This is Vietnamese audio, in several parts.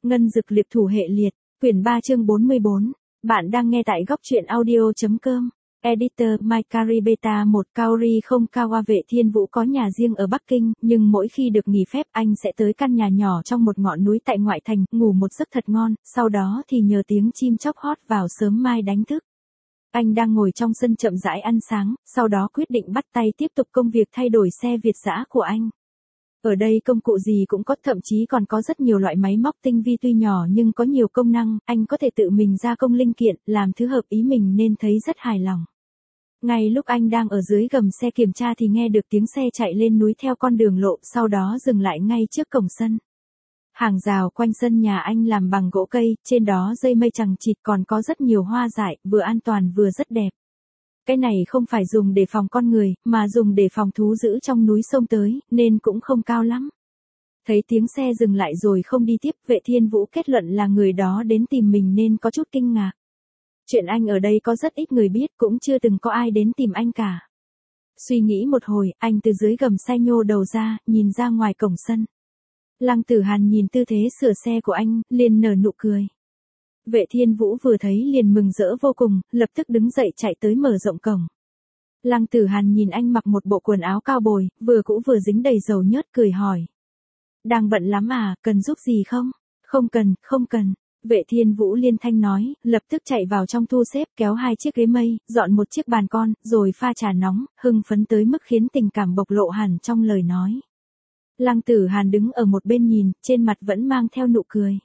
Ngân Dực Liệp Thủ Hệ Liệt, quyển 3 chương 44. Bạn đang nghe tại góc truyện audio.com. Editor Maikari Beta 1 Kaori không Kawa. Vệ Thiên Vũ có nhà riêng ở Bắc Kinh, nhưng mỗi khi được nghỉ phép anh sẽ tới căn nhà nhỏ trong một ngọn núi tại ngoại thành, ngủ một giấc thật ngon, sau đó thì nhờ tiếng chim chóc hót vào sớm mai đánh thức. Anh đang ngồi trong sân chậm rãi ăn sáng, sau đó quyết định bắt tay tiếp tục công việc thay đổi xe Việt dã của anh. Ở đây công cụ gì cũng có, thậm chí còn có rất nhiều loại máy móc tinh vi, tuy nhỏ nhưng có nhiều công năng, anh có thể tự mình gia công linh kiện, làm thứ hợp ý mình nên thấy rất hài lòng. Ngay lúc anh đang ở dưới gầm xe kiểm tra thì nghe được tiếng xe chạy lên núi theo con đường lộ, sau đó dừng lại ngay trước cổng sân. Hàng rào quanh sân nhà anh làm bằng gỗ cây, trên đó dây mây chằng chịt, còn có rất nhiều hoa dại, vừa an toàn vừa rất đẹp. Cái này không phải dùng để phòng con người, mà dùng để phòng thú dữ trong núi sông tới, nên cũng không cao lắm. Thấy tiếng xe dừng lại rồi không đi tiếp, Vệ Thiên Vũ kết luận là người đó đến tìm mình nên có chút kinh ngạc. Chuyện anh ở đây có rất ít người biết, cũng chưa từng có ai đến tìm anh cả. Suy nghĩ một hồi, anh từ dưới gầm xe nhô đầu ra, nhìn ra ngoài cổng sân. Lăng Tử Hàn nhìn tư thế sửa xe của anh, liền nở nụ cười. Vệ Thiên Vũ vừa thấy liền mừng rỡ vô cùng, lập tức đứng dậy chạy tới mở rộng cổng. Lăng Tử Hàn nhìn anh mặc một bộ quần áo cao bồi, vừa cũ vừa dính đầy dầu nhớt, cười hỏi. Đang bận lắm à, cần giúp gì không? Không cần, không cần. Vệ Thiên Vũ liên thanh nói, lập tức chạy vào trong thu xếp, kéo 2 chiếc ghế mây, dọn một chiếc bàn con, rồi pha trà nóng, hưng phấn tới mức khiến tình cảm bộc lộ hẳn trong lời nói. Lăng Tử Hàn đứng ở một bên nhìn, trên mặt vẫn mang theo nụ cười.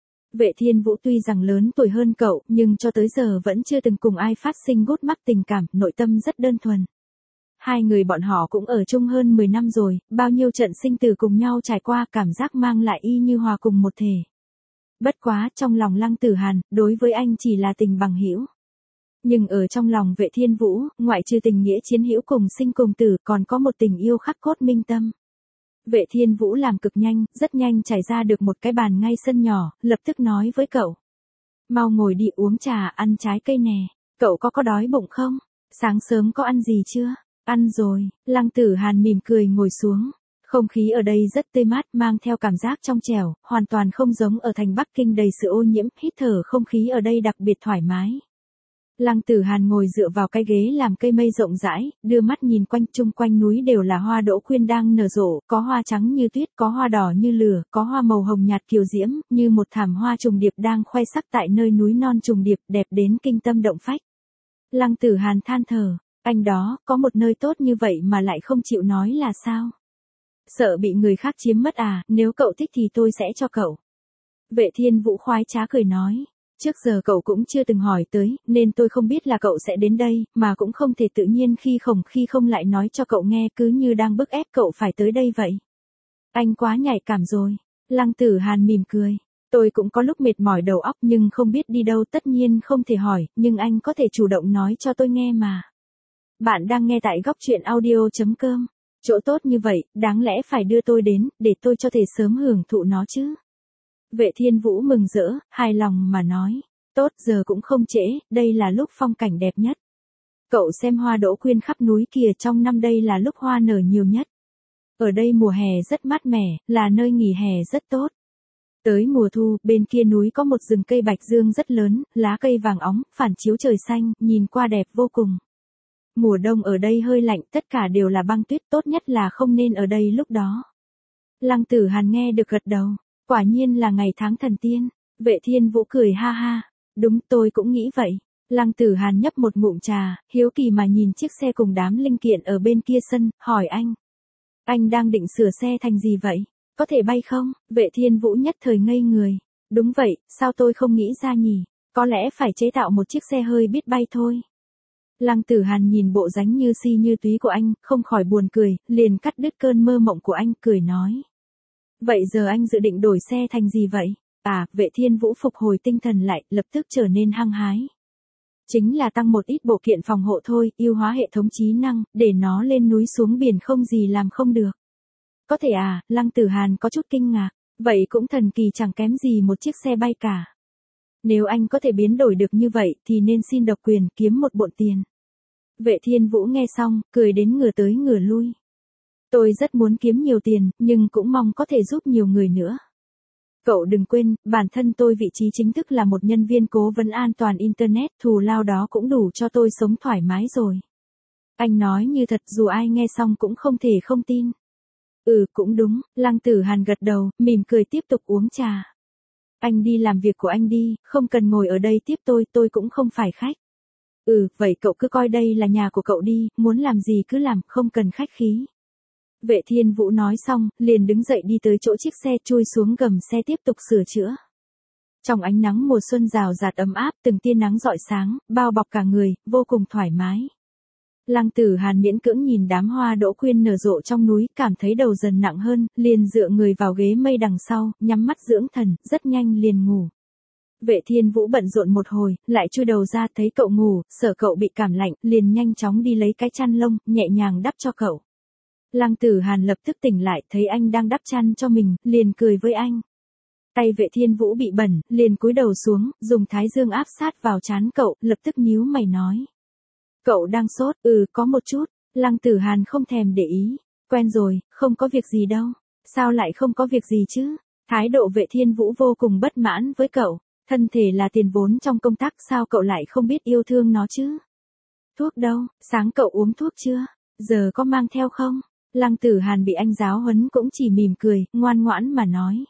Vệ Thiên Vũ tuy rằng lớn tuổi hơn cậu, nhưng cho tới giờ vẫn chưa từng cùng ai phát sinh gút mắc tình cảm, nội tâm rất đơn thuần. Hai người bọn họ cũng ở chung hơn 10 năm rồi, bao nhiêu trận sinh tử cùng nhau trải qua, cảm giác mang lại y như hòa cùng một thể. Bất quá, trong lòng Lăng Tử Hàn, đối với anh chỉ là tình bằng hữu. Nhưng ở trong lòng Vệ Thiên Vũ, ngoại trừ tình nghĩa chiến hữu cùng sinh cùng tử, còn có một tình yêu khắc cốt minh tâm. Vệ Thiên Vũ làm cực nhanh, rất nhanh trải ra được một cái bàn ngay sân nhỏ, lập tức nói với cậu. Mau ngồi đi uống trà, ăn trái cây nè. Cậu có đói bụng không? Sáng sớm có ăn gì chưa? Ăn rồi. Lăng Tử Hàn mỉm cười ngồi xuống. Không khí ở đây rất tươi mát, mang theo cảm giác trong trẻo, hoàn toàn không giống ở thành Bắc Kinh đầy sự ô nhiễm, hít thở không khí ở đây đặc biệt thoải mái. Lăng Tử Hàn ngồi dựa vào cái ghế làm cây mây rộng rãi, đưa mắt nhìn quanh, chung quanh núi đều là hoa đỗ quyên đang nở rộ, có hoa trắng như tuyết, có hoa đỏ như lửa, có hoa màu hồng nhạt kiều diễm, như một thảm hoa trùng điệp đang khoe sắc tại nơi núi non trùng điệp, đẹp đến kinh tâm động phách. Lăng Tử Hàn than thở, anh đó, có một nơi tốt như vậy mà lại không chịu nói là sao? Sợ bị người khác chiếm mất à, nếu cậu thích thì tôi sẽ cho cậu. Vệ Thiên Vũ khoái trá cười nói. Trước giờ cậu cũng chưa từng hỏi tới, nên tôi không biết là cậu sẽ đến đây, mà cũng không thể tự nhiên khi không lại nói cho cậu nghe, cứ như đang bức ép cậu phải tới đây vậy. Anh quá nhạy cảm rồi. Lăng Tử Hàn mỉm cười. Tôi cũng có lúc mệt mỏi đầu óc nhưng không biết đi đâu, tất nhiên không thể hỏi, nhưng anh có thể chủ động nói cho tôi nghe mà. Bạn đang nghe tại góc truyện audio.com. Chỗ tốt như vậy, đáng lẽ phải đưa tôi đến, để tôi cho thể sớm hưởng thụ nó chứ. Vệ Thiên Vũ mừng rỡ, hài lòng mà nói. Tốt, giờ cũng không trễ, đây là lúc phong cảnh đẹp nhất. Cậu xem hoa đỗ quyên khắp núi kìa, trong năm đây là lúc hoa nở nhiều nhất. Ở đây mùa hè rất mát mẻ, là nơi nghỉ hè rất tốt. Tới mùa thu, bên kia núi có một rừng cây bạch dương rất lớn, lá cây vàng óng, phản chiếu trời xanh, nhìn qua đẹp vô cùng. Mùa đông ở đây hơi lạnh, tất cả đều là băng tuyết, tốt nhất là không nên ở đây lúc đó. Lăng Tử Hàn nghe được gật đầu. Quả nhiên là ngày tháng thần tiên. Vệ Thiên Vũ cười ha ha. Đúng, tôi cũng nghĩ vậy. Lăng Tử Hàn nhấp một ngụm trà, hiếu kỳ mà nhìn chiếc xe cùng đám linh kiện ở bên kia sân, hỏi anh. Anh đang định sửa xe thành gì vậy? Có thể bay không? Vệ Thiên Vũ nhất thời ngây người. Đúng vậy, sao tôi không nghĩ ra nhỉ? Có lẽ phải chế tạo một chiếc xe hơi biết bay thôi. Lăng Tử Hàn nhìn bộ dáng như si như túy của anh, không khỏi buồn cười, liền cắt đứt cơn mơ mộng của anh, cười nói. Vậy giờ anh dự định đổi xe thành gì vậy? À, Vệ Thiên Vũ phục hồi tinh thần lại, lập tức trở nên hăng hái. Chính là tăng một ít bộ kiện phòng hộ thôi, ưu hóa hệ thống trí năng, để nó lên núi xuống biển không gì làm không được. Có thể à, Lăng Tử Hàn có chút kinh ngạc, vậy cũng thần kỳ, chẳng kém gì một chiếc xe bay cả. Nếu anh có thể biến đổi được như vậy thì nên xin độc quyền, kiếm một bộn tiền. Vệ Thiên Vũ nghe xong, cười đến ngửa tới ngửa lui. Tôi rất muốn kiếm nhiều tiền, nhưng cũng mong có thể giúp nhiều người nữa. Cậu đừng quên, bản thân tôi vị trí chính thức là một nhân viên cố vấn an toàn Internet, thù lao đó cũng đủ cho tôi sống thoải mái rồi. Anh nói như thật dù ai nghe xong cũng không thể không tin. Ừ cũng đúng, Lăng Tử Hàn gật đầu, mỉm cười tiếp tục uống trà. Anh đi làm việc của anh đi, không cần ngồi ở đây tiếp tôi cũng không phải khách. Ừ, vậy cậu cứ coi đây là nhà của cậu đi, muốn làm gì cứ làm, không cần khách khí. Vệ Thiên Vũ nói xong, liền đứng dậy đi tới chỗ chiếc xe chui xuống gầm xe tiếp tục sửa chữa. Trong ánh nắng mùa xuân rào rạt ấm áp, từng tia nắng rọi sáng, bao bọc cả người, vô cùng thoải mái. Lăng Tử Hàn miễn cưỡng nhìn đám hoa đỗ quyên nở rộ trong núi, cảm thấy đầu dần nặng hơn, liền dựa người vào ghế mây đằng sau, nhắm mắt dưỡng thần, rất nhanh liền ngủ. Vệ Thiên Vũ bận rộn một hồi, lại chui đầu ra thấy cậu ngủ, sợ cậu bị cảm lạnh, liền nhanh chóng đi lấy cái chăn lông, nhẹ nhàng đắp cho cậu. Lăng Tử Hàn lập tức tỉnh lại, thấy anh đang đắp chăn cho mình, liền cười với anh. Tay Vệ Thiên Vũ bị bẩn, liền cúi đầu xuống, dùng thái dương áp sát vào trán cậu, lập tức nhíu mày nói. Cậu đang sốt, có một chút. Lăng Tử Hàn không thèm để ý. Quen rồi, không có việc gì đâu. Sao lại không có việc gì chứ? Thái độ Vệ Thiên Vũ vô cùng bất mãn với cậu. Thân thể là tiền vốn trong công tác, sao cậu lại không biết yêu thương nó chứ? Thuốc đâu, sáng cậu uống thuốc chưa? Giờ có mang theo không? Lăng Tử Hàn bị anh giáo huấn cũng chỉ mỉm cười, ngoan ngoãn mà nói.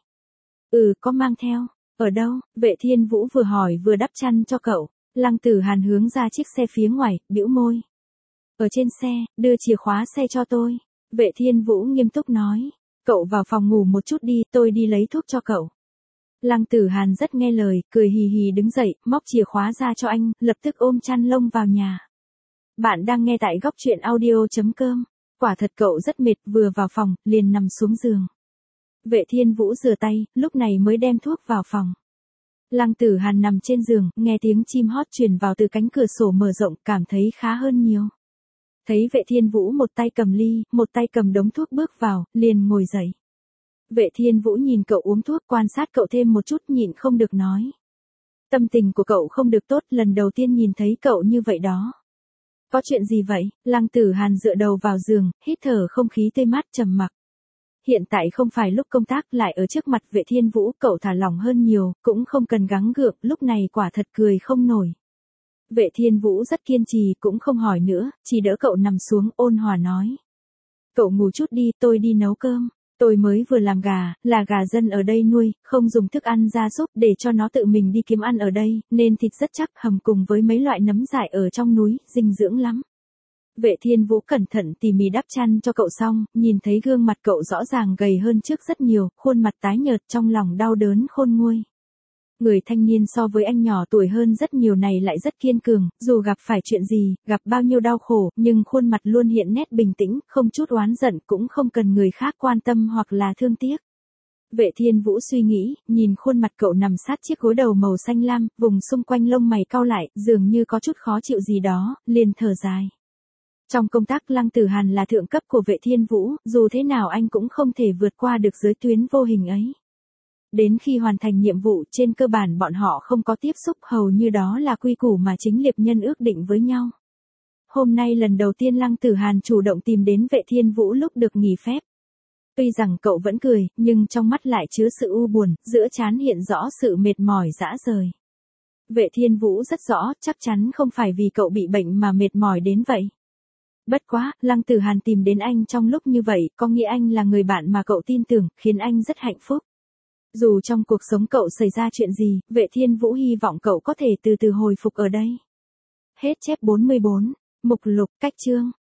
Có mang theo. Ở đâu? Vệ Thiên Vũ vừa hỏi vừa đắp chăn cho cậu. Lăng Tử Hàn hướng ra chiếc xe phía ngoài, bĩu môi. Ở trên xe, đưa chìa khóa xe cho tôi. Vệ Thiên Vũ nghiêm túc nói. Cậu vào phòng ngủ một chút đi, tôi đi lấy thuốc cho cậu. Lăng Tử Hàn rất nghe lời, cười hì hì đứng dậy, móc chìa khóa ra cho anh, lập tức ôm chăn lông vào nhà. Bạn đang nghe tại góc truyện audio.com. Quả thật cậu rất mệt, vừa vào phòng, liền nằm xuống giường. Vệ Thiên Vũ rửa tay, lúc này mới đem thuốc vào phòng. Lăng Tử Hàn nằm trên giường, nghe tiếng chim hót truyền vào từ cánh cửa sổ mở rộng, cảm thấy khá hơn nhiều. Thấy Vệ Thiên Vũ một tay cầm ly, một tay cầm đống thuốc bước vào, liền ngồi dậy. Vệ Thiên Vũ nhìn cậu uống thuốc, quan sát cậu thêm một chút, nhịn không được nói. Tâm tình của cậu không được tốt, lần đầu tiên nhìn thấy cậu như vậy đó. Có chuyện gì vậy? Lăng Tử Hàn dựa đầu vào giường, hít thở không khí tươi mát trầm mặc. Hiện tại không phải lúc công tác, lại ở trước mặt Vệ Thiên Vũ, cậu thả lỏng hơn nhiều, cũng không cần gắng gượng, lúc này quả thật cười không nổi. Vệ Thiên Vũ rất kiên trì, cũng không hỏi nữa, chỉ đỡ cậu nằm xuống, ôn hòa nói. Cậu ngủ chút đi, tôi đi nấu cơm. Tôi mới vừa làm gà, là gà dân ở đây nuôi, không dùng thức ăn gia súc để cho nó tự mình đi kiếm ăn ở đây, nên thịt rất chắc, hầm cùng với mấy loại nấm dại ở trong núi, dinh dưỡng lắm. Vệ Thiên Vũ cẩn thận tỉ mỉ đắp chăn cho cậu xong, nhìn thấy gương mặt cậu rõ ràng gầy hơn trước rất nhiều, khuôn mặt tái nhợt, trong lòng đau đớn khôn nguôi. Người thanh niên so với anh nhỏ tuổi hơn rất nhiều này lại rất kiên cường, dù gặp phải chuyện gì, gặp bao nhiêu đau khổ, nhưng khuôn mặt luôn hiện nét bình tĩnh, không chút oán giận, cũng không cần người khác quan tâm hoặc là thương tiếc. Vệ Thiên Vũ suy nghĩ, nhìn khuôn mặt cậu nằm sát chiếc gối đầu màu xanh lam, vùng xung quanh lông mày cau lại, dường như có chút khó chịu gì đó, liền thở dài. Trong công tác, Lăng Tử Hàn là thượng cấp của Vệ Thiên Vũ, dù thế nào anh cũng không thể vượt qua được giới tuyến vô hình ấy. Đến khi hoàn thành nhiệm vụ, trên cơ bản bọn họ không có tiếp xúc, hầu như đó là quy củ mà chính liệp nhân ước định với nhau. Hôm nay lần đầu tiên Lăng Tử Hàn chủ động tìm đến Vệ Thiên Vũ lúc được nghỉ phép. Tuy rằng cậu vẫn cười, nhưng trong mắt lại chứa sự u buồn, giữa trán hiện rõ sự mệt mỏi rã rời. Vệ Thiên Vũ rất rõ, chắc chắn không phải vì cậu bị bệnh mà mệt mỏi đến vậy. Bất quá, Lăng Tử Hàn tìm đến anh trong lúc như vậy, có nghĩa anh là người bạn mà cậu tin tưởng, khiến anh rất hạnh phúc. Dù trong cuộc sống cậu xảy ra chuyện gì, Vệ Thiên Vũ hy vọng cậu có thể từ từ hồi phục ở đây. Hết chép 44. Mục lục, cách chương.